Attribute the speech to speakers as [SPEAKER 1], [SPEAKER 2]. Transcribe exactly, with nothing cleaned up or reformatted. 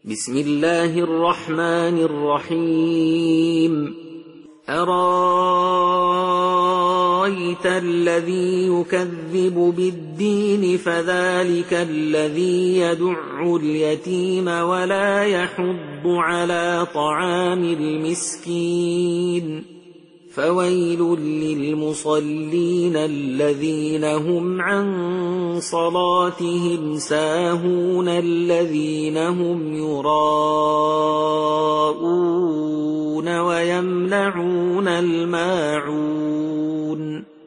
[SPEAKER 1] بسم الله الرحمن الرحيم أرأيت الذي يكذب بالدين فذلك الذي يدع اليتيم ولا يحض على طعام المسكين فويل للمصلين الذين هم عن صلاتهم ساهون الذين هم يراءون ويمنعون الماعون